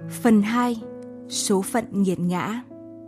Phần 2. Số phận nghiệt ngã.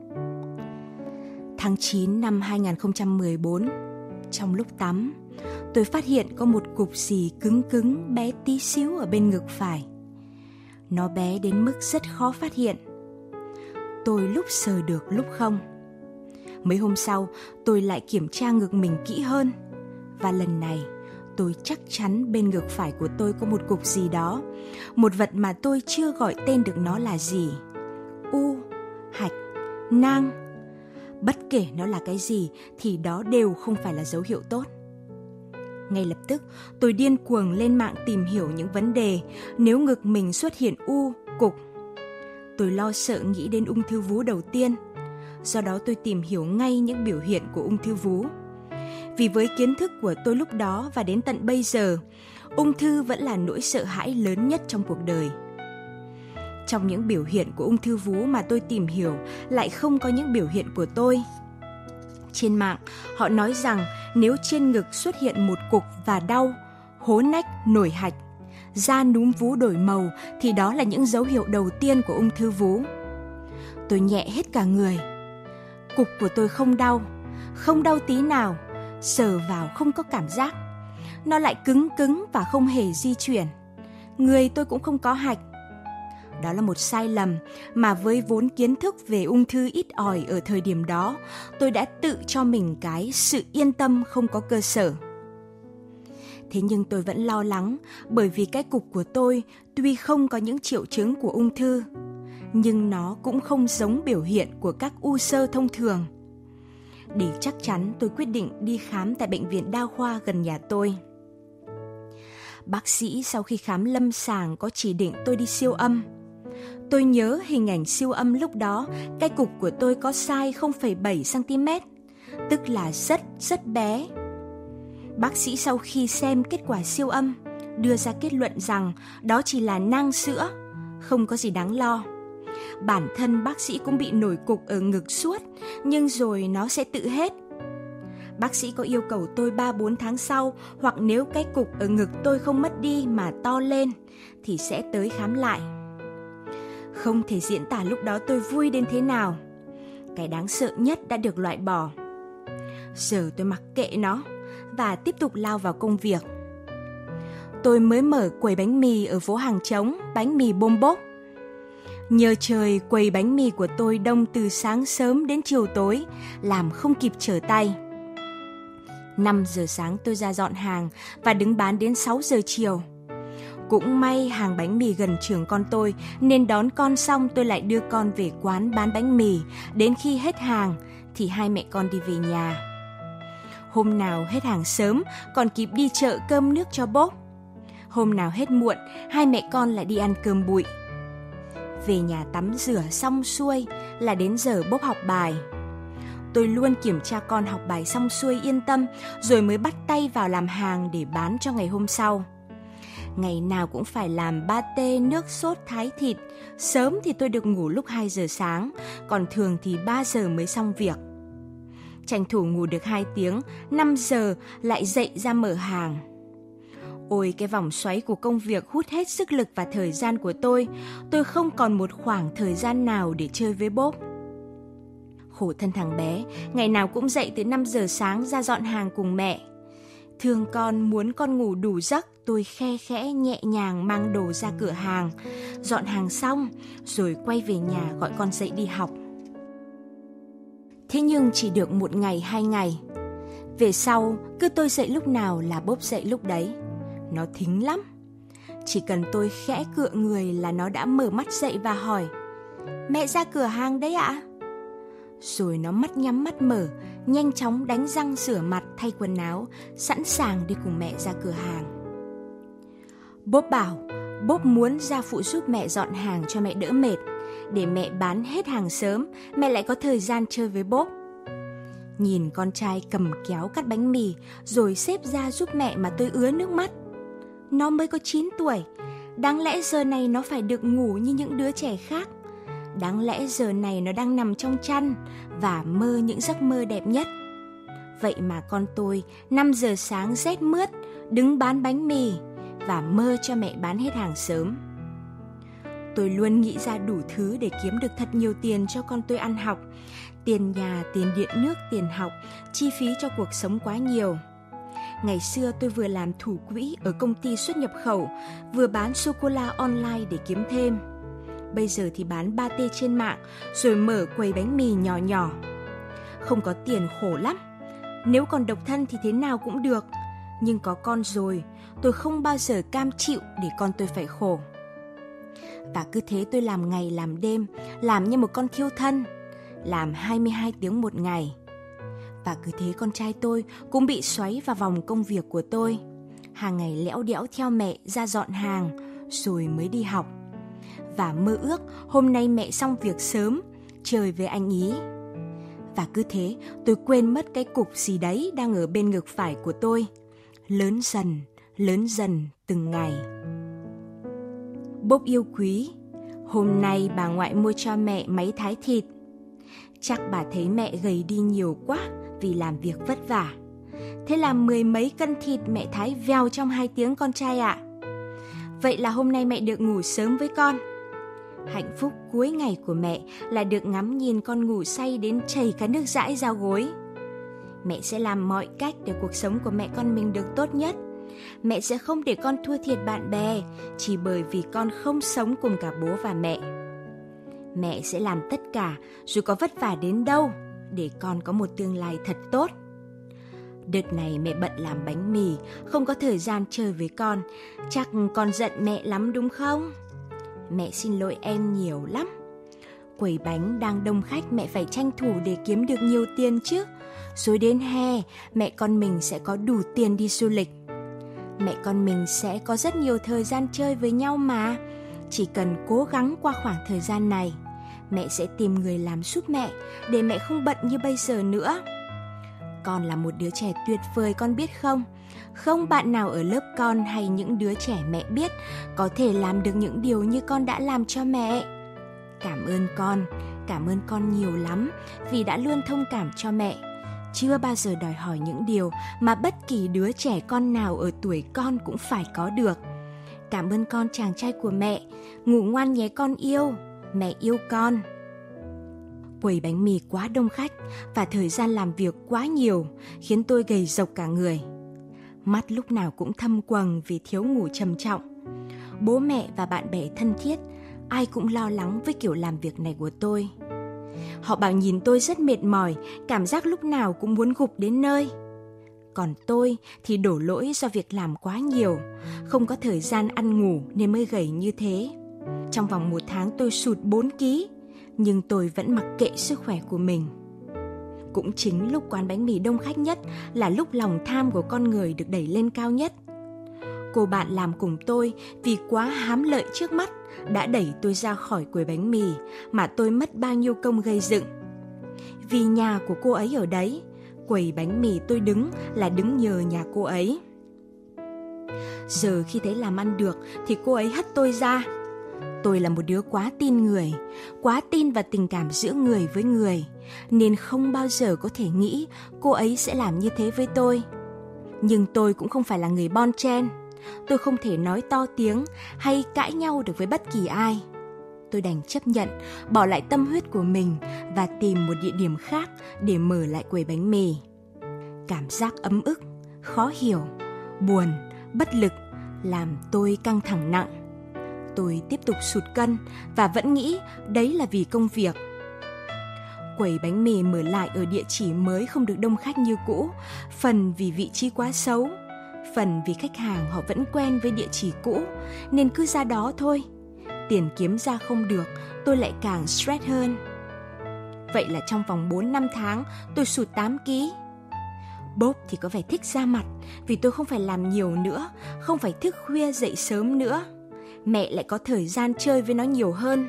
Tháng 9 năm 2014, trong lúc tắm, tôi phát hiện có một cục gì cứng cứng bé tí xíu ở bên ngực phải. Nó bé đến mức rất khó phát hiện. Tôi lúc sờ được lúc không. Mấy hôm sau, tôi lại kiểm tra ngực mình kỹ hơn. Và lần này, tôi chắc chắn bên ngực phải của tôi có một cục gì đó. Một vật mà tôi chưa gọi tên được nó là gì. U, hạch, nang. Bất kể nó là cái gì thì đó đều không phải là dấu hiệu tốt. Ngay lập tức, tôi điên cuồng lên mạng tìm hiểu những vấn đề nếu ngực mình xuất hiện u, cục. Tôi lo sợ nghĩ đến ung thư vú đầu tiên. Do đó tôi tìm hiểu ngay những biểu hiện của ung thư vú. Vì với kiến thức của tôi lúc đó và đến tận bây giờ, ung thư vẫn là nỗi sợ hãi lớn nhất trong cuộc đời. Trong những biểu hiện của ung thư vú mà tôi tìm hiểu lại không có những biểu hiện của tôi. Trên mạng, họ nói rằng nếu trên ngực xuất hiện một cục và đau, hố nách, nổi hạch, da núm vú đổi màu thì đó là những dấu hiệu đầu tiên của ung thư vú. Tôi nhẹ hết cả người. Cục của tôi không đau tí nào, sờ vào không có cảm giác. Nó lại cứng cứng và không hề di chuyển. Người tôi cũng không có hạch. Đó là một sai lầm mà với vốn kiến thức về ung thư ít ỏi ở thời điểm đó, tôi đã tự cho mình cái sự yên tâm không có cơ sở. Thế nhưng tôi vẫn lo lắng bởi vì cái cục của tôi tuy không có những triệu chứng của ung thư, nhưng nó cũng không giống biểu hiện của các u xơ thông thường. Để chắc chắn, tôi quyết định đi khám tại bệnh viện đa khoa gần nhà tôi. Bác sĩ sau khi khám lâm sàng có chỉ định tôi đi siêu âm. Tôi nhớ hình ảnh siêu âm lúc đó, cái cục của tôi có size 0,7 cm, tức là rất bé. Bác sĩ sau khi xem kết quả siêu âm, đưa ra kết luận rằng đó chỉ là nang sữa, không có gì đáng lo. Bản thân bác sĩ cũng bị nổi cục ở ngực suốt, nhưng rồi nó sẽ tự hết. Bác sĩ có yêu cầu tôi 3-4 tháng sau, hoặc nếu cái cục ở ngực tôi không mất đi mà to lên, thì sẽ tới khám lại. Không thể diễn tả lúc đó tôi vui đến thế nào. Cái đáng sợ nhất đã được loại bỏ. Giờ tôi mặc kệ nó và tiếp tục lao vào công việc. Tôi mới mở quầy bánh mì ở phố Hàng Trống, bánh mì bôm bốp. Nhờ trời, quầy bánh mì của tôi đông từ sáng sớm đến chiều tối, làm không kịp trở tay. 5 giờ sáng tôi ra dọn hàng và đứng bán đến 6 giờ chiều. Cũng may hàng bánh mì gần trường con tôi, nên đón con xong tôi lại đưa con về quán bán bánh mì. Đến khi hết hàng thì hai mẹ con đi về nhà. Hôm nào hết hàng sớm còn kịp đi chợ cơm nước cho bốp. Hôm nào hết muộn, hai mẹ con lại đi ăn cơm bụi. Về nhà tắm rửa xong xuôi là đến giờ bốp học bài. Tôi luôn kiểm tra con học bài xong xuôi yên tâm, rồi mới bắt tay vào làm hàng để bán cho ngày hôm sau. Ngày nào cũng phải làm pate, nước sốt, thái thịt. Sớm thì tôi được ngủ lúc 2 giờ sáng, còn thường thì 3 giờ mới xong việc. Tranh thủ ngủ được 2 tiếng, 5 giờ lại dậy ra mở hàng. Ôi, cái vòng xoáy của công việc hút hết sức lực và thời gian của tôi. Tôi không còn một khoảng thời gian nào để chơi với bốp. Khổ thân thằng bé, ngày nào cũng dậy từ 5 giờ sáng ra dọn hàng cùng mẹ. Thương con, muốn con ngủ đủ giấc, tôi khe khẽ nhẹ nhàng mang đồ ra cửa hàng. Dọn hàng xong, rồi quay về nhà gọi con dậy đi học. Thế nhưng chỉ được 1 ngày 2 ngày. Về sau, cứ tôi dậy lúc nào là bốp dậy lúc đấy. Nó thính lắm. Chỉ cần tôi khẽ cựa người là nó đã mở mắt dậy và hỏi: "Mẹ ra cửa hàng đấy ạ?" Rồi nó mắt nhắm mắt mở, nhanh chóng đánh răng rửa mặt, thay quần áo, sẵn sàng đi cùng mẹ ra cửa hàng. Bốp bảo bốp muốn ra phụ giúp mẹ dọn hàng cho mẹ đỡ mệt, để mẹ bán hết hàng sớm, mẹ lại có thời gian chơi với bốp. Nhìn con trai cầm kéo cắt bánh mì rồi xếp ra giúp mẹ mà tôi ứa nước mắt. Nó mới có 9 tuổi, đáng lẽ giờ này nó phải được ngủ như những đứa trẻ khác. Đáng lẽ giờ này nó đang nằm trong chăn và mơ những giấc mơ đẹp nhất. Vậy mà con tôi 5 giờ sáng rét mướt đứng bán bánh mì và mơ cho mẹ bán hết hàng sớm. Tôi luôn nghĩ ra đủ thứ để kiếm được thật nhiều tiền cho con tôi ăn học. Tiền nhà, tiền điện nước, tiền học, chi phí cho cuộc sống quá nhiều. Ngày xưa tôi vừa làm thủ quỹ ở công ty xuất nhập khẩu, vừa bán sô-cô-la online để kiếm thêm. Bây giờ thì bán pate trên mạng, rồi mở quầy bánh mì nhỏ nhỏ. Không có tiền khổ lắm. Nếu còn độc thân thì thế nào cũng được. Nhưng có con rồi, tôi không bao giờ cam chịu để con tôi phải khổ. Và cứ thế tôi làm ngày làm đêm, làm như một con thiêu thân, làm 22 tiếng một ngày. Và cứ thế con trai tôi cũng bị xoáy vào vòng công việc của tôi. Hàng ngày lẽo đẽo theo mẹ ra dọn hàng, rồi mới đi học. Và mơ ước hôm nay mẹ xong việc sớm, chơi với anh ý. Và cứ thế tôi quên mất cái cục gì đấy đang ở bên ngực phải của tôi. Lớn dần từng ngày. Bốp yêu quý, hôm nay bà ngoại mua cho mẹ máy thái thịt. Chắc bà thấy mẹ gầy đi nhiều quá vì làm việc vất vả. Thế là 10 mấy cân thịt mẹ thái vèo trong 2 tiếng con trai ạ. Vậy là hôm nay mẹ được ngủ sớm với con. Hạnh phúc cuối ngày của mẹ là được ngắm nhìn con ngủ say đến chảy cả nước dãi ra gối. Mẹ sẽ làm mọi cách để cuộc sống của mẹ con mình được tốt nhất. Mẹ sẽ không để con thua thiệt bạn bè chỉ bởi vì con không sống cùng cả bố và mẹ. Mẹ sẽ làm tất cả dù có vất vả đến đâu để con có một tương lai thật tốt. Đợt này mẹ bận làm bánh mì, không có thời gian chơi với con. Chắc con giận mẹ lắm đúng không? Mẹ xin lỗi em nhiều lắm. Quầy bánh đang đông khách, mẹ phải tranh thủ để kiếm được nhiều tiền chứ. Rồi đến hè, mẹ con mình sẽ có đủ tiền đi du lịch. Mẹ con mình sẽ có rất nhiều thời gian chơi với nhau mà. Chỉ cần cố gắng qua khoảng thời gian này, mẹ sẽ tìm người làm giúp mẹ để mẹ không bận như bây giờ nữa. Con là một đứa trẻ tuyệt vời, con biết không? Không bạn nào ở lớp con hay những đứa trẻ mẹ biết có thể làm được những điều như con đã làm cho mẹ. Cảm ơn con nhiều lắm vì đã luôn thông cảm cho mẹ. Chưa bao giờ đòi hỏi những điều mà bất kỳ đứa trẻ con nào ở tuổi con cũng phải có được. Cảm ơn con chàng trai của mẹ. Ngủ ngoan nhé con yêu. Mẹ yêu con. Quầy bánh mì quá đông khách và thời gian làm việc quá nhiều khiến tôi gầy rộc cả người. Mắt lúc nào cũng thâm quầng vì thiếu ngủ trầm trọng. Bố mẹ và bạn bè thân thiết ai cũng lo lắng với kiểu làm việc này của tôi. Họ bảo nhìn tôi rất mệt mỏi, cảm giác lúc nào cũng muốn gục đến nơi. Còn tôi thì đổ lỗi do việc làm quá nhiều, không có thời gian ăn ngủ nên mới gầy như thế. Trong vòng 1 tháng tôi sụt 4 kg, nhưng tôi vẫn mặc kệ sức khỏe của mình. Cũng chính lúc quán bánh mì đông khách nhất là lúc lòng tham của con người được đẩy lên cao nhất. Cô bạn làm cùng tôi vì quá hám lợi trước mắt đã đẩy tôi ra khỏi quầy bánh mì mà tôi mất bao nhiêu công gây dựng. Vì nhà của cô ấy ở đấy, quầy bánh mì tôi đứng là đứng nhờ nhà cô ấy. Giờ khi thấy làm ăn được thì cô ấy hất tôi ra. Tôi là một đứa quá tin người, quá tin vào tình cảm giữa người với người, nên không bao giờ có thể nghĩ cô ấy sẽ làm như thế với tôi. Nhưng tôi cũng không phải là người bon chen. Tôi không thể nói to tiếng hay cãi nhau được với bất kỳ ai. Tôi đành chấp nhận, bỏ lại tâm huyết của mình và tìm một địa điểm khác để mở lại quầy bánh mì. Cảm giác ấm ức, khó hiểu, buồn, bất lực làm tôi căng thẳng nặng. Tôi tiếp tục sụt cân và vẫn nghĩ đấy là vì công việc. Quầy bánh mì mở lại ở địa chỉ mới không được đông khách như cũ, phần vì vị trí quá xấu, phần vì khách hàng họ vẫn quen với địa chỉ cũ nên cứ ra đó thôi. Tiền kiếm ra không được, tôi lại càng stress hơn. Vậy là trong vòng 4-5 tháng tôi sụt 8 kg. Bốp thì có vẻ thích ra mặt vì tôi không phải làm nhiều nữa, không phải thức khuya dậy sớm nữa. Mẹ lại có thời gian chơi với nó nhiều hơn.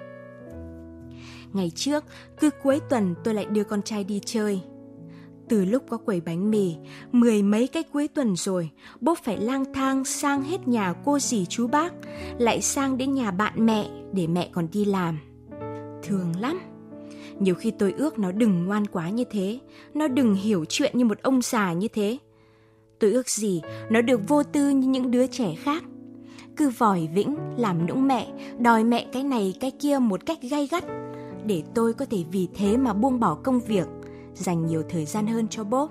Ngày trước, cứ cuối tuần tôi lại đưa con trai đi chơi. Từ lúc có quầy bánh mì, 10 mấy cái cuối tuần rồi, Bốp phải lang thang sang hết nhà cô dì chú bác, lại sang đến nhà bạn mẹ để mẹ còn đi làm. Thương lắm. Nhiều khi tôi ước nó đừng ngoan quá như thế, nó đừng hiểu chuyện như một ông già như thế. Tôi ước gì nó được vô tư như những đứa trẻ khác. cứ vòi vĩnh làm nũng mẹ, đòi mẹ cái này cái kia một cách gay gắt, để tôi có thể vì thế mà buông bỏ công việc, dành nhiều thời gian hơn cho Bob.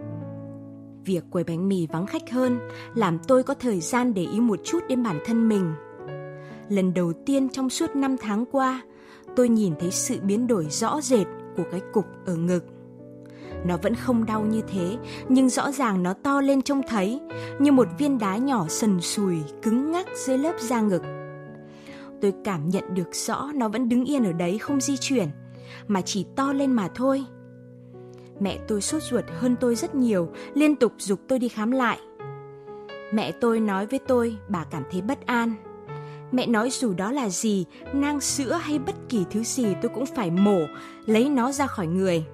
Việc quầy bánh mì vắng khách hơn làm tôi có thời gian để ý một chút đến bản thân mình. Lần đầu tiên trong suốt 5 tháng qua, tôi nhìn thấy sự biến đổi rõ rệt của cái cục ở ngực. Nó vẫn không đau như thế, nhưng rõ ràng nó to lên trông thấy, như một viên đá nhỏ sần sùi, cứng ngắc dưới lớp da ngực. Tôi cảm nhận được rõ nó vẫn đứng yên ở đấy không di chuyển, mà chỉ to lên mà thôi. Mẹ tôi sốt ruột hơn tôi rất nhiều, liên tục giục tôi đi khám lại. Mẹ tôi nói với tôi bà cảm thấy bất an. Mẹ nói dù đó là gì, nang sữa hay bất kỳ thứ gì tôi cũng phải mổ, lấy nó ra khỏi người.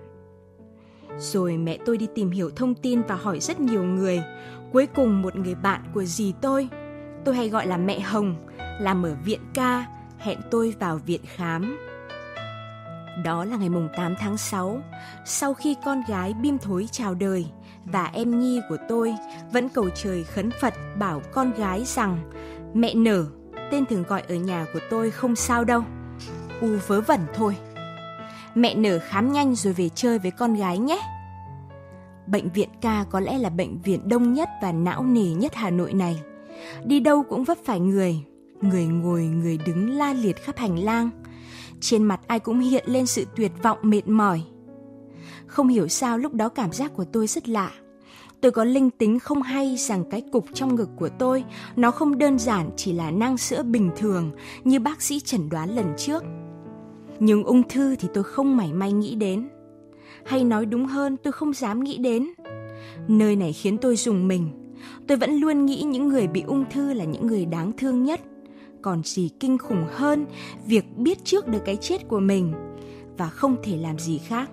Rồi mẹ tôi đi tìm hiểu thông tin và hỏi rất nhiều người. Cuối cùng một người bạn của dì tôi hay gọi là mẹ Hồng, làm ở viện ca, hẹn tôi vào viện khám. Đó là ngày mùng 8 tháng 6, sau khi con gái Bim Thối chào đời, và em Nhi của tôi vẫn cầu trời khấn Phật bảo con gái rằng mẹ Nở, tên thường gọi ở nhà của tôi, không sao đâu, u vớ vẩn thôi. Mẹ Nở khám nhanh rồi về chơi với con gái nhé. Bệnh viện ca có lẽ là bệnh viện đông nhất và não nề nhất Hà Nội này. Đi đâu cũng vấp phải người ngồi, người đứng la liệt khắp hành lang. Trên mặt ai cũng hiện lên sự tuyệt vọng mệt mỏi. Không hiểu sao lúc đó cảm giác của tôi rất lạ. Tôi có linh tính không hay rằng cái cục trong ngực của tôi nó không đơn giản chỉ là nang sữa bình thường như bác sĩ chẩn đoán lần trước. Nhưng ung thư thì tôi không mảy may nghĩ đến. Hay nói đúng hơn, tôi không dám nghĩ đến. Nơi này khiến tôi rùng mình. Tôi vẫn luôn nghĩ những người bị ung thư là những người đáng thương nhất. Còn gì kinh khủng hơn việc biết trước được cái chết của mình và không thể làm gì khác.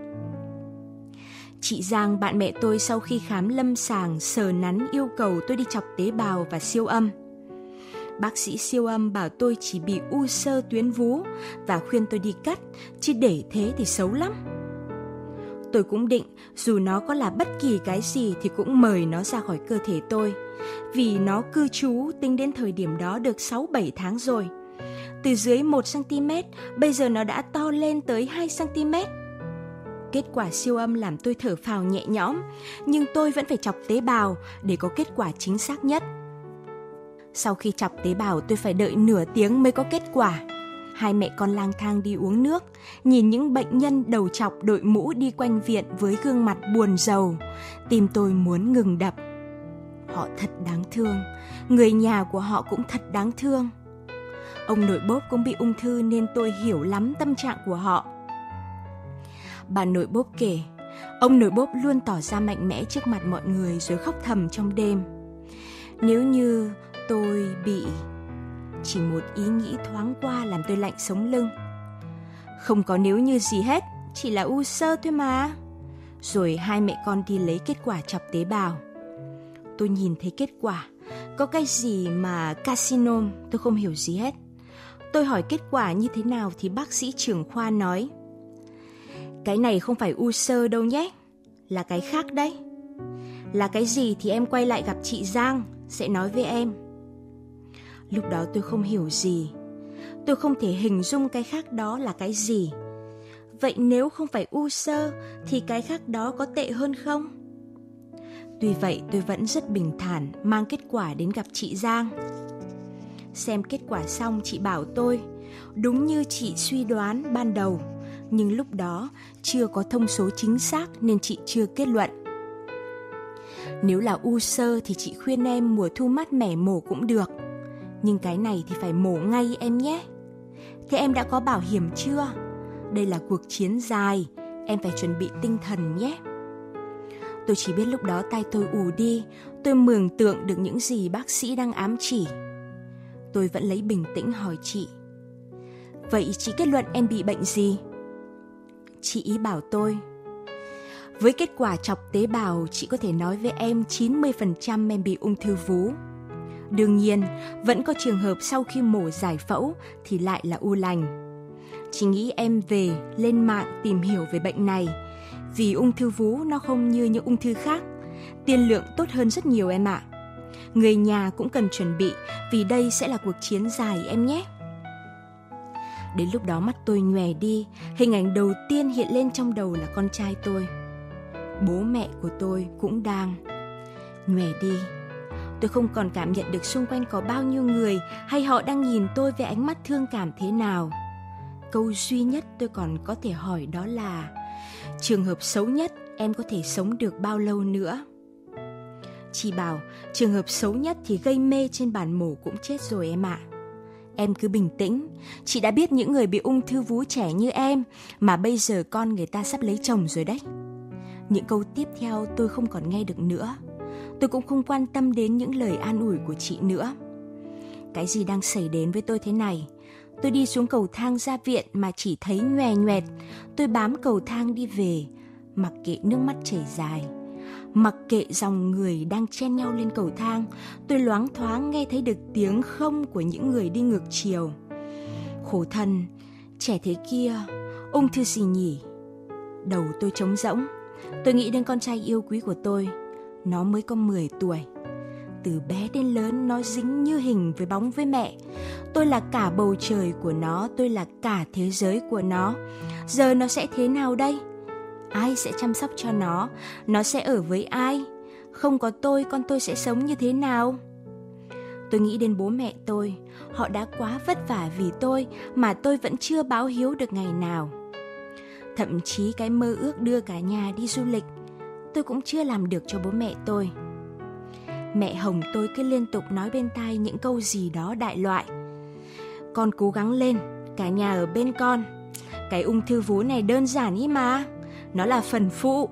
Chị Giang, bạn mẹ tôi, sau khi khám lâm sàng, sờ nắn yêu cầu tôi đi chọc tế bào và siêu âm. Bác sĩ siêu âm bảo tôi chỉ bị u xơ tuyến vú và khuyên tôi đi cắt, chứ để thế thì xấu lắm. Tôi cũng định dù nó có là bất kỳ cái gì thì cũng mời nó ra khỏi cơ thể tôi, vì nó cư trú tính đến thời điểm đó được 6-7 tháng rồi. Từ dưới 1cm, bây giờ nó đã to lên tới 2cm. Kết quả siêu âm làm tôi thở phào nhẹ nhõm, nhưng tôi vẫn phải chọc tế bào để có kết quả chính xác nhất. Sau khi chọc tế bào tôi phải đợi nửa tiếng mới có kết quả. Hai mẹ con lang thang đi uống nước, nhìn những bệnh nhân đầu trọc đội mũ đi quanh viện với gương mặt buồn rầu. Tim tôi muốn ngừng đập. Họ thật đáng thương, người nhà của họ cũng thật đáng thương. Ông nội Bốp cũng bị ung thư nên tôi hiểu lắm tâm trạng của họ. Bà nội Bốp kể, ông nội Bốp luôn tỏ ra mạnh mẽ trước mặt mọi người rồi khóc thầm trong đêm. Nếu như tôi bị... Chỉ một ý nghĩ thoáng qua làm tôi lạnh sống lưng. Không có nếu như gì hết, chỉ là u xơ thôi mà. Rồi hai mẹ con đi lấy kết quả chọc tế bào. Tôi nhìn thấy kết quả, có cái gì mà carcinom, tôi không hiểu gì hết. Tôi hỏi kết quả như thế nào thì bác sĩ trưởng khoa nói, cái này không phải u xơ đâu nhé, là cái khác đấy. Là cái gì thì em quay lại gặp chị Giang, sẽ nói với em. Lúc đó tôi không hiểu gì. Tôi không thể hình dung cái khác đó là cái gì. Vậy nếu không phải u xơ thì cái khác đó có tệ hơn không? Tuy vậy tôi vẫn rất bình thản mang kết quả đến gặp chị Giang. Xem kết quả xong chị bảo tôi, đúng như chị suy đoán ban đầu, nhưng lúc đó chưa có thông số chính xác nên chị chưa kết luận. Nếu là u xơ thì chị khuyên em mùa thu mát mẻ mổ cũng được. Nhưng cái này thì phải mổ ngay em nhé. Thế em đã có bảo hiểm chưa? Đây là cuộc chiến dài, em phải chuẩn bị tinh thần nhé. Tôi chỉ biết lúc đó tay tôi ù đi, tôi mường tượng được những gì bác sĩ đang ám chỉ. Tôi vẫn lấy bình tĩnh hỏi chị, vậy chị kết luận em bị bệnh gì? Chị ý bảo tôi, với kết quả chọc tế bào, chị có thể nói với em 90% em bị ung thư vú. Đương nhiên, vẫn có trường hợp sau khi mổ giải phẫu thì lại là u lành. Chị nghĩ em về, lên mạng tìm hiểu về bệnh này, vì ung thư vú nó không như những ung thư khác, tiên lượng tốt hơn rất nhiều em ạ. Người nhà cũng cần chuẩn bị, vì đây sẽ là cuộc chiến dài em nhé. Đến lúc đó mắt tôi nhòe đi, hình ảnh đầu tiên hiện lên trong đầu là con trai tôi. Bố mẹ của tôi cũng đang nhòe đi. Tôi không còn cảm nhận được xung quanh có bao nhiêu người hay họ đang nhìn tôi với ánh mắt thương cảm thế nào. Câu duy nhất tôi còn có thể hỏi đó là: trường hợp xấu nhất em có thể sống được bao lâu nữa? Chị bảo trường hợp xấu nhất thì gây mê trên bàn mổ cũng chết rồi em ạ. Em cứ bình tĩnh, chị đã biết những người bị ung thư vú trẻ như em mà bây giờ con người ta sắp lấy chồng rồi đấy. Những câu tiếp theo tôi không còn nghe được nữa. Tôi cũng không quan tâm đến những lời an ủi của chị nữa. Cái gì đang xảy đến với tôi thế này? Tôi đi xuống cầu thang ra viện mà chỉ thấy nhòe nhoẹt. Tôi bám cầu thang đi về, mặc kệ nước mắt chảy dài, mặc kệ dòng người đang chen nhau lên cầu thang. Tôi loáng thoáng nghe thấy được tiếng không của những người đi ngược chiều. Khổ thân, trẻ thế kia, ung thư gì nhỉ? Đầu tôi trống rỗng. Tôi nghĩ đến con trai yêu quý của tôi. Nó mới có 10 tuổi. Từ bé đến lớn nó dính như hình với bóng với mẹ. Tôi là cả bầu trời của nó, tôi là cả thế giới của nó. Giờ nó sẽ thế nào đây? Ai sẽ chăm sóc cho nó? Nó sẽ ở với ai? Không có tôi, con tôi sẽ sống như thế nào? Tôi nghĩ đến bố mẹ tôi. Họ đã quá vất vả vì tôi mà tôi vẫn chưa báo hiếu được ngày nào. Thậm chí cái mơ ước đưa cả nhà đi du lịch tôi cũng chưa làm được cho bố mẹ tôi. Mẹ Hồng tôi cứ liên tục nói bên tai những câu gì đó đại loại: con cố gắng lên, cả nhà ở bên con. Cái ung thư vú này đơn giản ý mà, nó là phần phụ.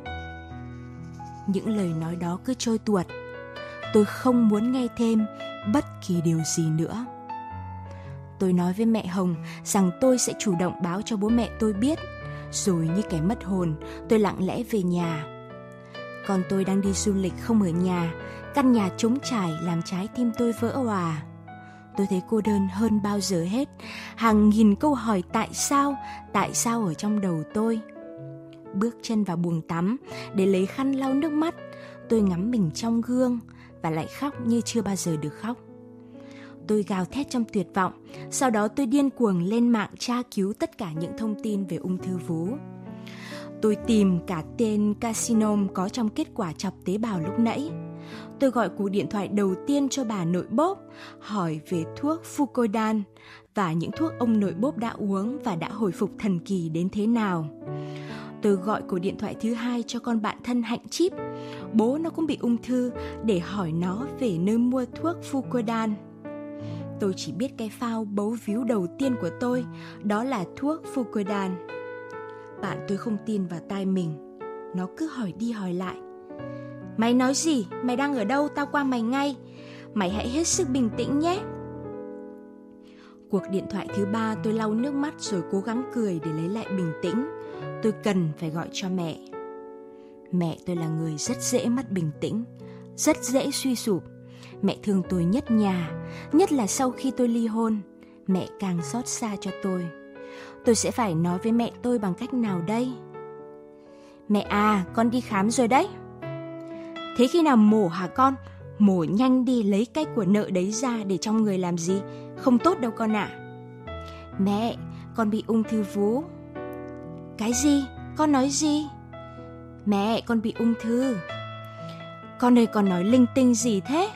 Những lời nói đó cứ trôi tuột. Tôi không muốn nghe thêm bất kỳ điều gì nữa. Tôi nói với mẹ Hồng rằng tôi sẽ chủ động báo cho bố mẹ tôi biết. Rồi như kẻ mất hồn, tôi lặng lẽ về nhà. Con tôi đang đi du lịch không ở nhà. Căn nhà trống trải làm trái tim tôi vỡ òa. Tôi thấy cô đơn hơn bao giờ hết. Hàng nghìn câu hỏi tại sao ở trong đầu tôi. Bước chân vào buồng tắm để lấy khăn lau nước mắt. Tôi ngắm mình trong gương và lại khóc như chưa bao giờ được khóc. Tôi gào thét trong tuyệt vọng. Sau đó tôi điên cuồng lên mạng tra cứu tất cả những thông tin về ung thư vú. Tôi tìm cả tên carcinoma có trong kết quả chọc tế bào lúc nãy. Tôi gọi cuộc điện thoại đầu tiên cho bà nội bốp, hỏi về thuốc Fucodan và những thuốc ông nội bốp đã uống và đã hồi phục thần kỳ đến thế nào. Tôi gọi cuộc điện thoại thứ hai cho con bạn thân Hạnh Chip, bố nó cũng bị ung thư, để hỏi nó về nơi mua thuốc Fucodan. Tôi chỉ biết cái phao bấu víu đầu tiên của tôi, đó là thuốc Fucodan. Bạn tôi không tin vào tai mình. Nó cứ hỏi đi hỏi lại: mày nói gì? Mày đang ở đâu? Tao qua mày ngay. Mày hãy hết sức bình tĩnh nhé. Cuộc điện thoại thứ ba tôi lau nước mắt rồi cố gắng cười để lấy lại bình tĩnh. Tôi cần phải gọi cho mẹ. Mẹ tôi là người rất dễ mất bình tĩnh, rất dễ suy sụp. Mẹ thương tôi nhất nhà, nhất là sau khi tôi ly hôn. Mẹ càng xót xa cho tôi. Tôi sẽ phải nói với mẹ tôi bằng cách nào đây? Mẹ à, con đi khám rồi đấy. Thế khi nào mổ hả con? Mổ nhanh đi, lấy cái của nợ đấy ra để trong người làm gì? Không tốt đâu con ạ. Mẹ, con bị ung thư vú. Cái gì? Con nói gì? Mẹ, con bị ung thư. Con ơi, con nói linh tinh gì thế?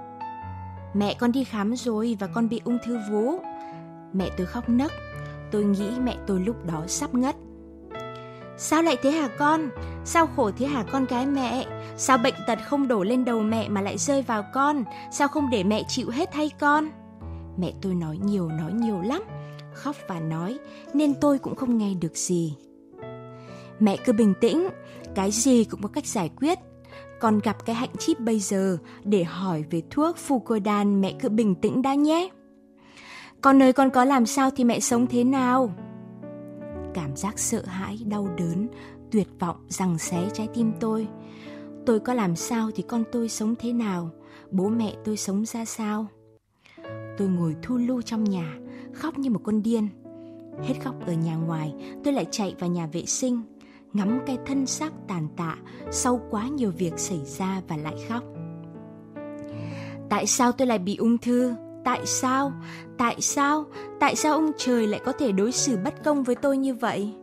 Mẹ, con đi khám rồi và con bị ung thư vú. Mẹ tôi khóc nấc. Tôi nghĩ mẹ tôi lúc đó sắp ngất. Sao lại thế hả con? Sao khổ thế hả con gái mẹ? Sao bệnh tật không đổ lên đầu mẹ mà lại rơi vào con? Sao không để mẹ chịu hết hay con? Mẹ tôi nói nhiều lắm, khóc và nói, nên tôi cũng không nghe được gì. Mẹ cứ bình tĩnh, cái gì cũng có cách giải quyết. Con gặp cái Hạnh Chip bây giờ để hỏi về thuốc Fucodan, mẹ cứ bình tĩnh đã nhé. Con ơi, con có làm sao thì mẹ sống thế nào? Cảm giác sợ hãi, đau đớn, tuyệt vọng giằng xé trái tim tôi. Tôi có làm sao thì con tôi sống thế nào? Bố mẹ tôi sống ra sao? Tôi ngồi thu lu trong nhà, khóc như một con điên. Hết khóc ở nhà ngoài, tôi lại chạy vào nhà vệ sinh, ngắm cái thân xác tàn tạ sau quá nhiều việc xảy ra và lại khóc. Tại sao tôi lại bị ung thư? Tại sao? Tại sao? Tại sao ông trời lại có thể đối xử bất công với tôi như vậy?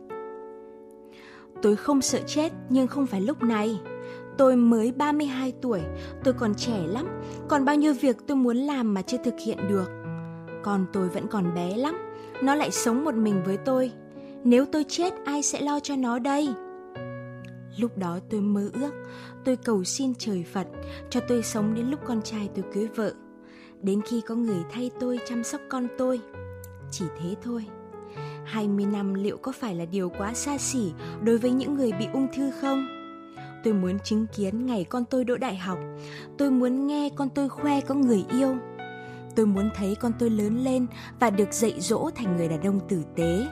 Tôi không sợ chết, nhưng không phải lúc này. Tôi mới 32 tuổi, tôi còn trẻ lắm, còn bao nhiêu việc tôi muốn làm mà chưa thực hiện được. Con tôi vẫn còn bé lắm, nó lại sống một mình với tôi. Nếu tôi chết, ai sẽ lo cho nó đây? Lúc đó tôi mơ ước, tôi cầu xin trời Phật cho tôi sống đến lúc con trai tôi cưới vợ, đến khi có người thay tôi chăm sóc con tôi. Chỉ thế thôi. 20 năm liệu có phải là điều quá xa xỉ đối với những người bị ung thư không? Tôi muốn chứng kiến ngày con tôi đỗ đại học. Tôi muốn nghe con tôi khoe có người yêu. Tôi muốn thấy con tôi lớn lên và được dạy dỗ thành người đàn ông tử tế.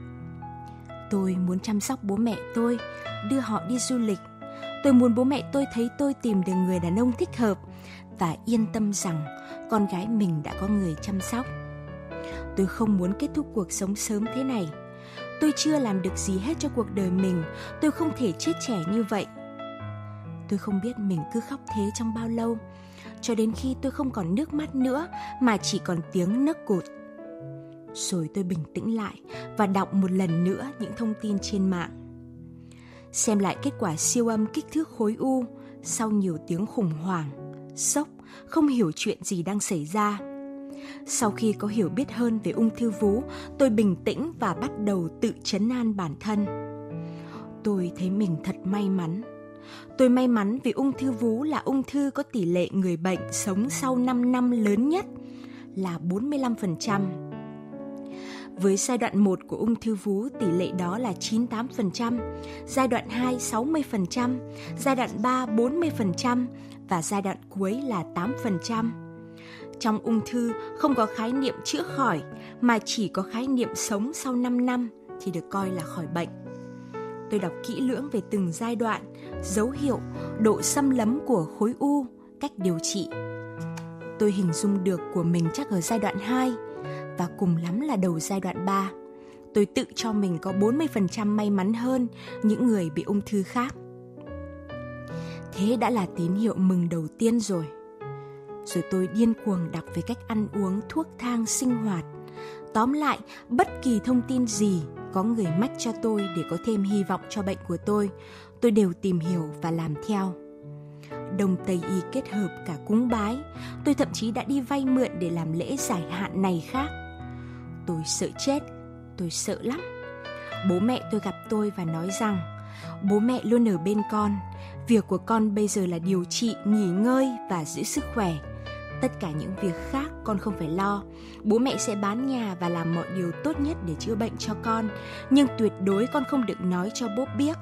Tôi muốn chăm sóc bố mẹ tôi, đưa họ đi du lịch. Tôi muốn bố mẹ tôi thấy tôi tìm được người đàn ông thích hợp và yên tâm rằng con gái mình đã có người chăm sóc. Tôi không muốn kết thúc cuộc sống sớm thế này. Tôi chưa làm được gì hết cho cuộc đời mình. Tôi không thể chết trẻ như vậy. Tôi không biết mình cứ khóc thế trong bao lâu, cho đến khi tôi không còn nước mắt nữa mà chỉ còn tiếng nấc cột. Rồi tôi bình tĩnh lại và đọc một lần nữa những thông tin trên mạng. Xem lại kết quả siêu âm kích thước khối u sau nhiều tiếng khủng hoảng, sốc, không hiểu chuyện gì đang xảy ra. Sau khi có hiểu biết hơn về ung thư vú, tôi bình tĩnh và bắt đầu tự trấn an bản thân. Tôi thấy mình thật may mắn. Tôi may mắn vì ung thư vú là ung thư có tỷ lệ người bệnh sống sau 5 năm lớn nhất là 45%. Với giai đoạn 1 của ung thư vú, tỷ lệ đó là 98%, giai đoạn 2 60%, giai đoạn 3 40% và giai đoạn cuối là 8%. Trong ung thư không có khái niệm chữa khỏi mà chỉ có khái niệm sống sau 5 năm thì được coi là khỏi bệnh. Tôi đọc kỹ lưỡng về từng giai đoạn, dấu hiệu, độ xâm lấn của khối u, cách điều trị. Tôi hình dung được của mình chắc ở giai đoạn 2 và cùng lắm là đầu giai đoạn 3. Tôi tự cho mình có 40% may mắn hơn những người bị ung thư khác. Thế đã là tín hiệu mừng đầu tiên rồi. Rồi tôi điên cuồng đọc về cách ăn uống, thuốc thang, sinh hoạt. Tóm lại, bất kỳ thông tin gì có người mách cho tôi để có thêm hy vọng cho bệnh của tôi đều tìm hiểu và làm theo. Đông Tây y kết hợp cả cúng bái, tôi thậm chí đã đi vay mượn để làm lễ giải hạn này khác. Tôi sợ chết, tôi sợ lắm. Bố mẹ tôi gặp tôi và nói rằng bố mẹ luôn ở bên con. Việc của con bây giờ là điều trị, nghỉ ngơi và giữ sức khỏe. Tất cả những việc khác con không phải lo. Bố mẹ sẽ bán nhà và làm mọi điều tốt nhất để chữa bệnh cho con. Nhưng tuyệt đối con không được nói cho bố biết.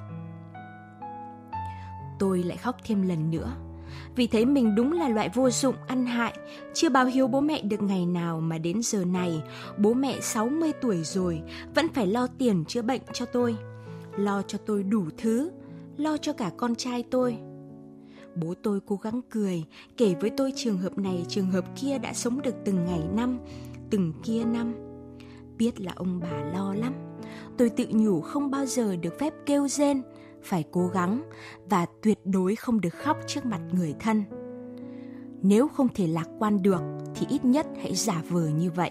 Tôi lại khóc thêm lần nữa, vì thấy mình đúng là loại vô dụng, ăn hại, chưa báo hiếu bố mẹ được ngày nào mà đến giờ này, bố mẹ 60 tuổi rồi, vẫn phải lo tiền chữa bệnh cho tôi, lo cho tôi đủ thứ, lo cho cả con trai tôi. Bố tôi cố gắng cười, kể với tôi trường hợp này, trường hợp kia đã sống được từng ngày năm, từng kia năm. Biết là ông bà lo lắm, tôi tự nhủ không bao giờ được phép kêu rên, phải cố gắng và tuyệt đối không được khóc trước mặt người thân. Nếu không thể lạc quan được thì ít nhất hãy giả vờ như vậy.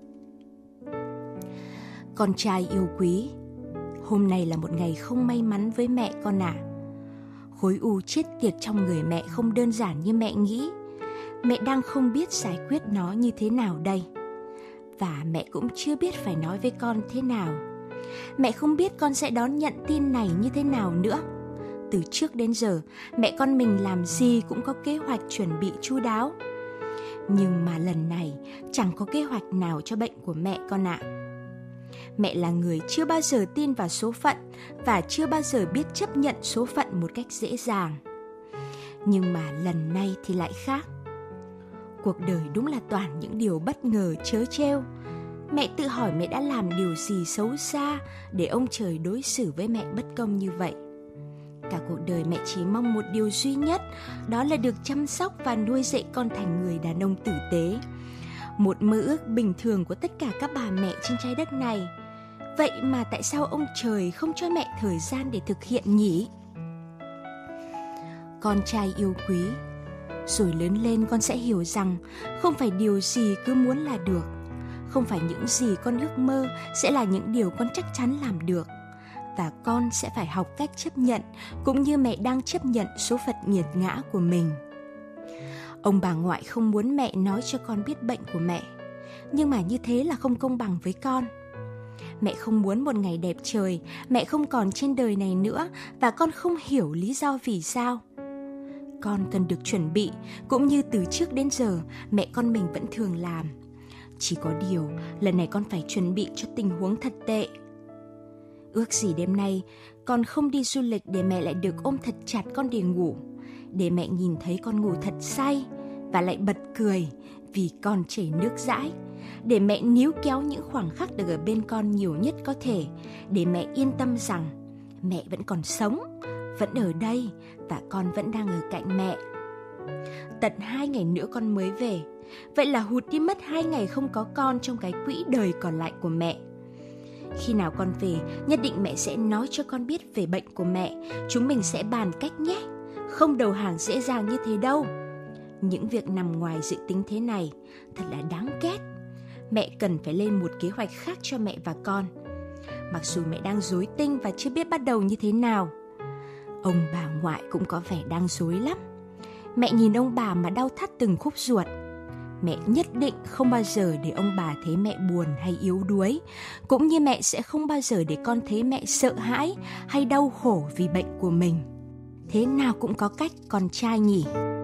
Con trai yêu quý, hôm nay là một ngày không may mắn với mẹ con ạ. Khối u chết tiệt trong người mẹ không đơn giản như mẹ nghĩ. Mẹ đang không biết giải quyết nó như thế nào đây. Và mẹ cũng chưa biết phải nói với con thế nào. Mẹ không biết con sẽ đón nhận tin này như thế nào nữa. Từ trước đến giờ, mẹ con mình làm gì cũng có kế hoạch chuẩn bị chu đáo. Nhưng mà lần này chẳng có kế hoạch nào cho bệnh của mẹ con ạ. Mẹ là người chưa bao giờ tin vào số phận và chưa bao giờ biết chấp nhận số phận một cách dễ dàng. Nhưng mà lần này thì lại khác. Cuộc đời đúng là toàn những điều bất ngờ trớ trêu. Mẹ tự hỏi mẹ đã làm điều gì xấu xa để ông trời đối xử với mẹ bất công như vậy. Cả cuộc đời mẹ chỉ mong một điều duy nhất, đó là được chăm sóc và nuôi dạy con thành người đàn ông tử tế. Một mơ ước bình thường của tất cả các bà mẹ trên trái đất này. Vậy mà tại sao ông trời không cho mẹ thời gian để thực hiện nhỉ? Con trai yêu quý, Rồi lớn lên con sẽ hiểu rằng không phải điều gì cứ muốn là được. Không phải những gì con ước mơ sẽ là những điều con chắc chắn làm được. Và con sẽ phải học cách chấp nhận, cũng như mẹ đang chấp nhận số phận nghiệt ngã của mình. Ông bà ngoại không muốn mẹ nói cho con biết bệnh của mẹ, nhưng mà như thế là không công bằng với con. Mẹ không muốn một ngày đẹp trời, mẹ không còn trên đời này nữa, và con không hiểu lý do vì sao. Con cần được chuẩn bị, cũng như từ trước đến giờ mẹ con mình vẫn thường làm. Chỉ có điều, lần này con phải chuẩn bị cho tình huống thật tệ. Ước gì đêm nay con không đi du lịch để mẹ lại được ôm thật chặt con để ngủ, để mẹ nhìn thấy con ngủ thật say và lại bật cười vì con chảy nước dãi, để mẹ níu kéo những khoảnh khắc được ở bên con nhiều nhất có thể, để mẹ yên tâm rằng mẹ vẫn còn sống, vẫn ở đây và con vẫn đang ở cạnh mẹ. Tận 2 ngày nữa con mới về, vậy là hụt đi mất 2 ngày không có con trong cái quỹ đời còn lại của mẹ. Khi nào con về, nhất định mẹ sẽ nói cho con biết về bệnh của mẹ. Chúng mình sẽ bàn cách nhé. Không đầu hàng dễ dàng như thế đâu. Những việc nằm ngoài dự tính thế này thật là đáng ghét. Mẹ cần phải lên một kế hoạch khác cho mẹ và con. Mặc dù mẹ đang rối tinh và chưa biết bắt đầu như thế nào. Ông bà ngoại cũng có vẻ đang rối lắm. Mẹ nhìn ông bà mà đau thắt từng khúc ruột. Mẹ nhất định không bao giờ để ông bà thấy mẹ buồn hay yếu đuối, cũng như mẹ sẽ không bao giờ để con thấy mẹ sợ hãi hay đau khổ vì bệnh của mình. Thế nào cũng có cách con trai nhỉ?